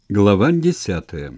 Глава 10.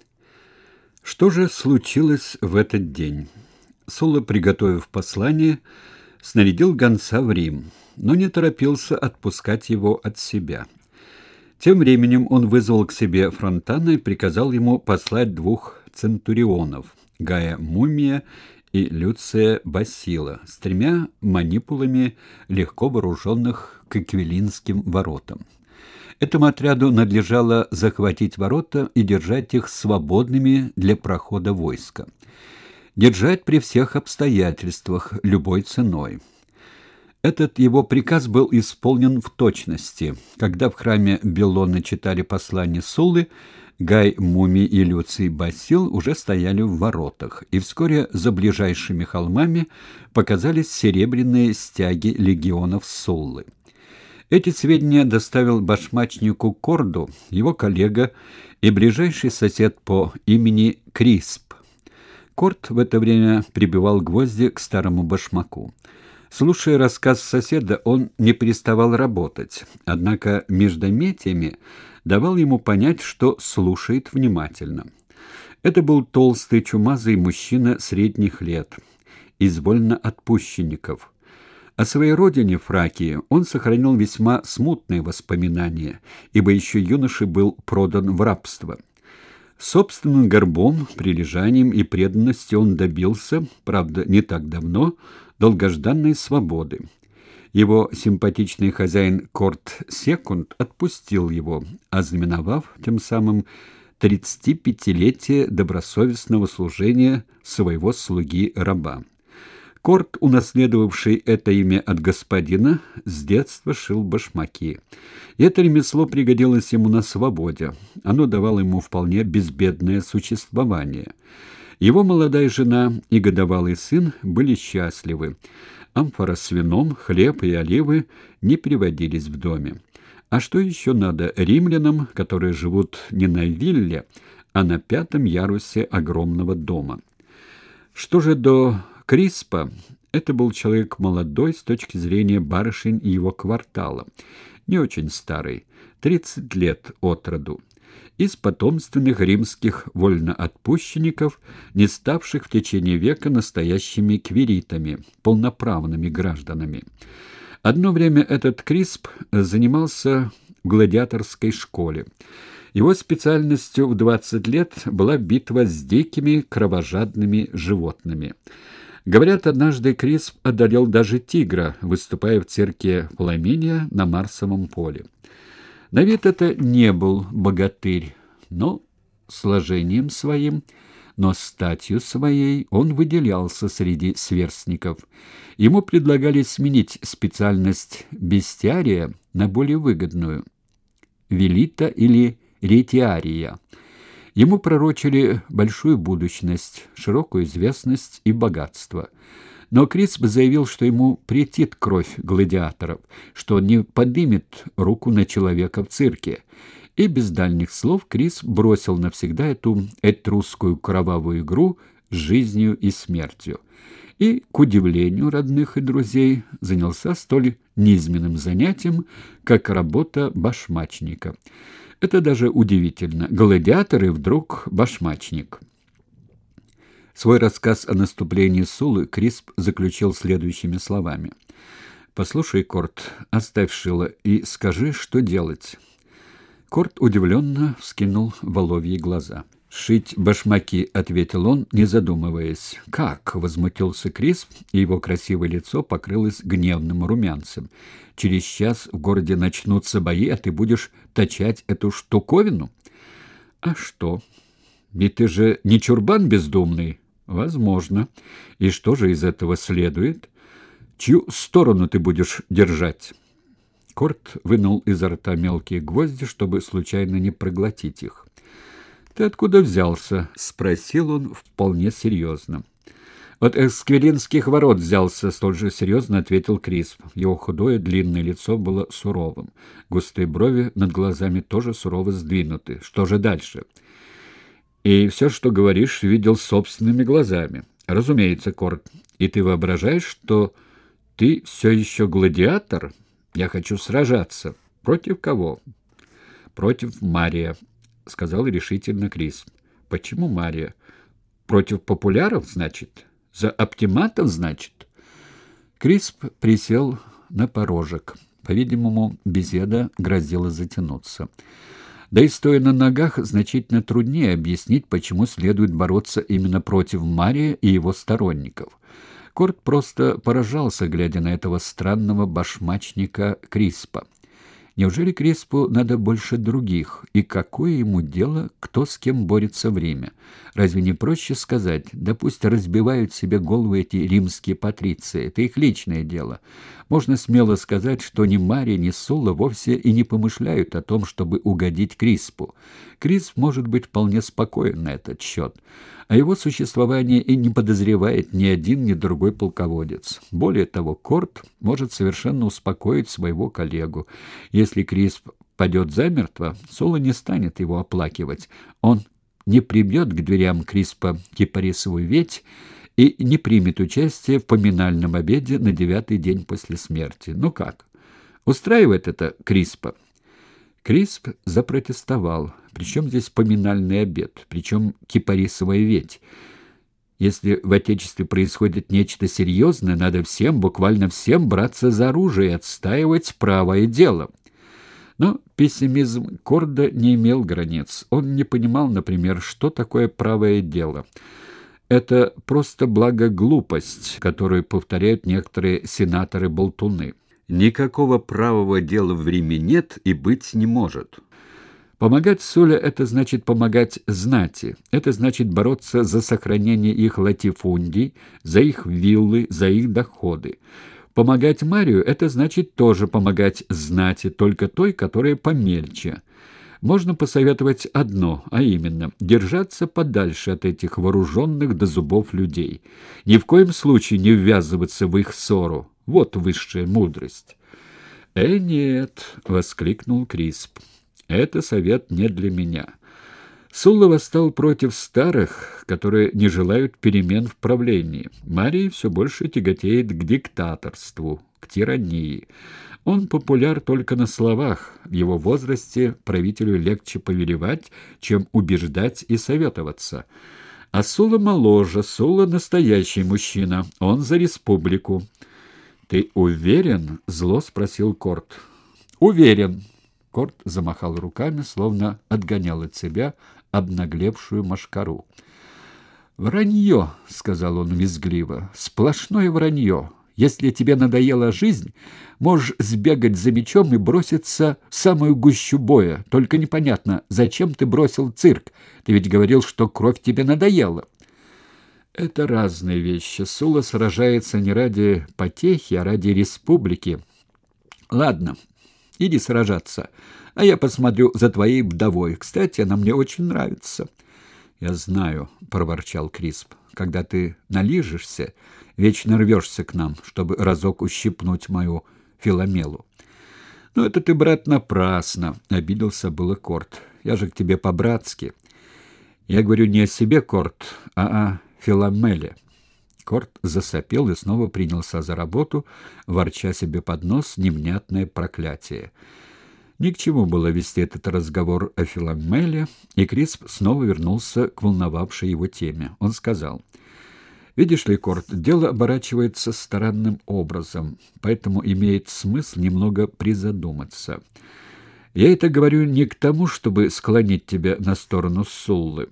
Что же случилось в этот день? Сула, приготовив послание, снарядил гонца в Рим, но не торопился отпускать его от себя. Тем временем он вызвал к себе Фронтана и приказал ему послать 2 центурионов — Гая Мумия и Люция Басила с 3 манипулами, легко вооруженных к Аквилинским воротам. Этому отряду надлежало захватить ворота и держать их свободными для прохода войска. Держать при всех обстоятельствах, любой ценой. Этот его приказ был исполнен в точности. Когда в храме Беллона читали послание Суллы, Гай Мумий и Люций Басил уже стояли в воротах, и вскоре за ближайшими холмами показались серебряные стяги легионов Суллы. Эти сведения доставил башмачнику Корду его коллега и ближайший сосед по имени Крисп. Корд в это время прибивал гвозди к старому башмаку. Слушая рассказ соседа, он не переставал работать, однако междометиями давал ему понять, что слушает внимательно. Это был толстый, чумазый мужчина средних лет, из вольноотпущенников. О своей родине, Фракии, он сохранил весьма смутные воспоминания, ибо еще юношей был продан в рабство. Собственным горбом, прилежанием и преданностью он добился, правда, не так давно, долгожданной свободы. Его симпатичный хозяин Корт Секунд отпустил его, ознаменовав тем самым 35-летие добросовестного служения своего слуги-раба. Корт, унаследовавший это имя от господина, с детства шил башмаки. И это ремесло пригодилось ему на свободе. Оно давало ему вполне безбедное существование. Его молодая жена и годовалый сын были счастливы. Амфора с вином, хлеб и оливы не приводились в доме. А что еще надо римлянам, которые живут не на вилле, а на 5-м ярусе огромного дома? Что же до Криспа, это был человек молодой с точки зрения барышень его квартала, не очень старый, 30 лет от роду, из потомственных римских вольноотпущенников, не ставших в течение века настоящими квиритами, полноправными гражданами. Одно время этот Крисп занимался в гладиаторской школе. Его специальностью в 20 лет была битва с дикими кровожадными животными. Говорят, однажды Крисп одолел даже тигра, выступая в цирке Фламиния на Марсовом поле. На вид это не был богатырь, но сложением своим, но статью своей он выделялся среди сверстников. Ему предлагали сменить специальность бестиария на более выгодную — велита или ретиария. Ему пророчили большую будущность, широкую известность и богатство. Но Крисп заявил, что ему претит кровь гладиаторов, что он не поднимет руку на человека в цирке. И без дальних слов Крисп бросил навсегда эту этрусскую кровавую игру с жизнью и смертью. И, к удивлению родных и друзей, занялся столь низменным занятием, как работа башмачника. Это даже удивительно. Гладиатор и вдруг башмачник. Свой рассказ о наступлении Суллы Крисп заключил следующими словами. «Послушай, Корт, оставь шило и скажи, что делать». Корт удивленно вскинул воловьи глаза. «Шить башмаки», — ответил он, не задумываясь. «Как?» — возмутился Крисп, и его красивое лицо покрылось гневным румянцем. «Через час в городе начнутся бои, а ты будешь точать эту штуковину?» «А что? Ведь ты же не чурбан бездумный?» «Возможно. И что же из этого следует? Чью сторону ты будешь держать?» Корт вынул изо рта мелкие гвозди, чтобы случайно не проглотить их. «Ты откуда взялся?» — спросил он вполне серьезно. «От Аквилинских ворот взялся», — столь же серьезно ответил Крисп. Его худое длинное лицо было суровым. Густые брови над глазами тоже сурово сдвинуты. «Что же дальше?» «И все, что говоришь, видел собственными глазами». «Разумеется, Корт. И ты воображаешь, что ты все еще гладиатор? Я хочу сражаться. Против кого?» «Против Мария». — сказал решительно Крис. «Почему Мария? Против популяров, значит? За оптиматов, значит?» Крисп присел на порожек. По-видимому, беседа грозила затянуться. Да и стоя на ногах, значительно труднее объяснить, почему следует бороться именно против Мария и его сторонников. Корт просто поражался, глядя на этого странного башмачника Криспа. Неужели Криспу надо больше других? И какое ему дело, кто с кем борется в Риме? Разве не проще сказать, да пусть разбивают себе головы эти римские патриции, это их личное дело. Можно смело сказать, что ни Мария, ни Сула вовсе и не помышляют о том, чтобы угодить Криспу. Крисп может быть вполне спокоен на этот счет. О его существовании и не подозревает ни один, ни другой полководец. Более того, Корт может совершенно успокоить своего коллегу. Если Крисп падет замертво, Сула не станет его оплакивать. Он не прибьет к дверям Криспа кипарисовую ветвь и не примет участие в поминальном обеде на 9-й день после смерти. Ну как? Устраивает это Криспа? Крисп запротестовал. Причем здесь поминальный обед? Причем кипарисовая ветвь? Если в Отечестве происходит нечто серьезное, надо всем, буквально всем, браться за оружие и отстаивать правое дело. Но пессимизм Корда не имел границ. Он не понимал, например, что такое правое дело. Это просто благоглупость, которую повторяют некоторые сенаторы-болтуны. Никакого правого дела в Риме нет и быть не может. Помогать Суля — это значит помогать знати, это значит бороться за сохранение их латифундий, за их виллы, за их доходы. Помогать Марию — это значит тоже помогать знати, только той, которая помельче. Можно посоветовать одно, а именно держаться подальше от этих вооруженных до зубов людей. Ни в коем случае не ввязываться в их ссору. Вот высшая мудрость. Нет!» — воскликнул Крисп. «Это совет не для меня. Сулла восстал против старых, которые не желают перемен в правлении. Марий все больше тяготеет к диктаторству, к тирании. Он популяр только на словах. В его возрасте правителю легче повелевать, чем убеждать и советоваться. А Сула моложе, Сула настоящий мужчина. Он за республику». «Ты уверен?» — зло спросил Корт. «Уверен». Корт замахал руками, словно отгонял от себя обнаглевшую мошкару. «Вранье», — сказал он визгливо, — «сплошное вранье. Если тебе надоела жизнь, можешь сбегать за мечом и броситься в самую гущу боя. Только непонятно, зачем ты бросил цирк? Ты ведь говорил, что кровь тебе надоела». Это разные вещи. Сула сражается не ради потехи, а ради республики. Ладно, иди сражаться, а я посмотрю за твоей вдовой. Кстати, она мне очень нравится. Я знаю, проворчал Крисп. Когда ты налижешься, вечно рвешься к нам, чтобы разок ущипнуть мою Филомелу. Ну это ты, брат, напрасно, обиделся было Корт. Я же к тебе по-братски. Я говорю не о себе, Корт, а о Филомеле. Корт засопел и снова принялся за работу, ворча себе под нос невнятное проклятие. Ни к чему было вести этот разговор о Филомеле, и Крисп снова вернулся к волновавшей его теме. Он сказал: «Видишь ли, Корт, дело оборачивается странным образом, поэтому имеет смысл немного призадуматься. Я это говорю не к тому, чтобы склонить тебя на сторону Суллы».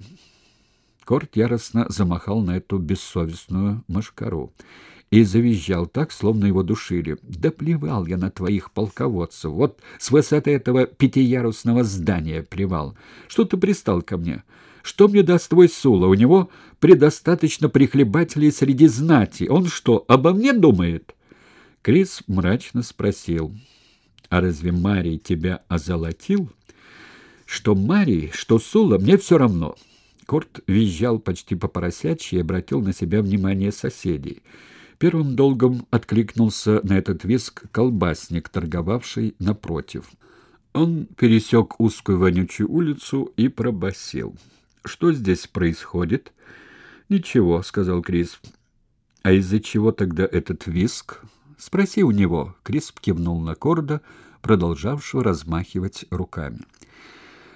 Корт яростно замахал на эту бессовестную мошкару и завизжал так, словно его душили. «Да плевал я на твоих полководцев! Вот с высоты этого пятиярусного здания плевал! Что ты пристал ко мне? Что мне даст твой Сула? У него предостаточно прихлебателей среди знати. Он что, обо мне думает?» Крис мрачно спросил: «А разве Марий тебя озолотил?» «Что Марий, что Сула, мне все равно». Корт визжал почти по-поросячьи и обратил на себя внимание соседей. Первым долгом откликнулся на этот визг колбасник, торговавший напротив. Он пересек узкую вонючую улицу и пробасил: «Что здесь происходит?» «Ничего», — сказал Крисп. «А из-за чего тогда этот визг?» «Спроси у него», — Крисп кивнул на Корда, продолжавшего размахивать руками.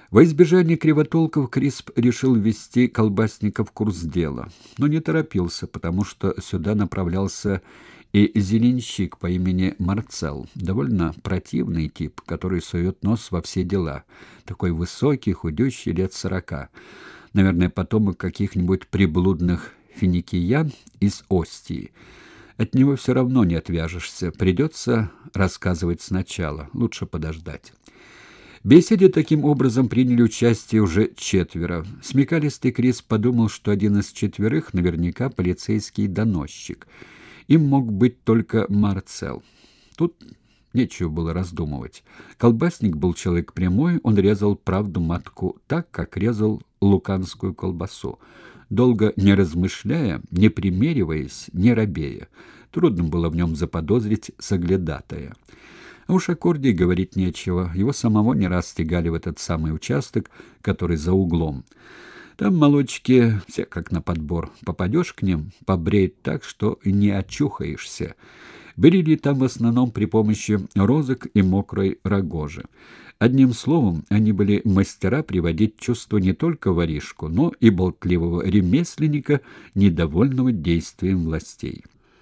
Во избежание кривотолков Крисп решил ввести колбасника в курс дела, но не торопился, потому что сюда направлялся и зеленщик по имени Марцел, довольно противный тип, который сует нос во все дела, такой высокий, худющий, лет 40, наверное, потомок каких-нибудь приблудных финикиян из Остии. От него все равно не отвяжешься, придется рассказывать сначала, лучше подождать. В беседе таким образом приняли участие уже 4. Смекалистый Крис подумал, что один из 4 наверняка полицейский доносчик. Им мог быть только Марцел. Тут нечего было раздумывать. Колбасник был человек прямой, он резал правду матку так, как резал луканскую колбасу, долго не размышляя, не примериваясь, не робея. Трудно было в нем заподозрить соглядатая. А уж о Корде говорить нечего. Его самого не раз стягали в этот самый участок, который за углом. Там молодчики все как на подбор. Попадешь к ним, побреют так, что не очухаешься. Брили там в основном при помощи розок и мокрой рогожи. Одним словом, они были мастера приводить в чувство не только воришку, но и болтливого ремесленника, недовольного действием властей.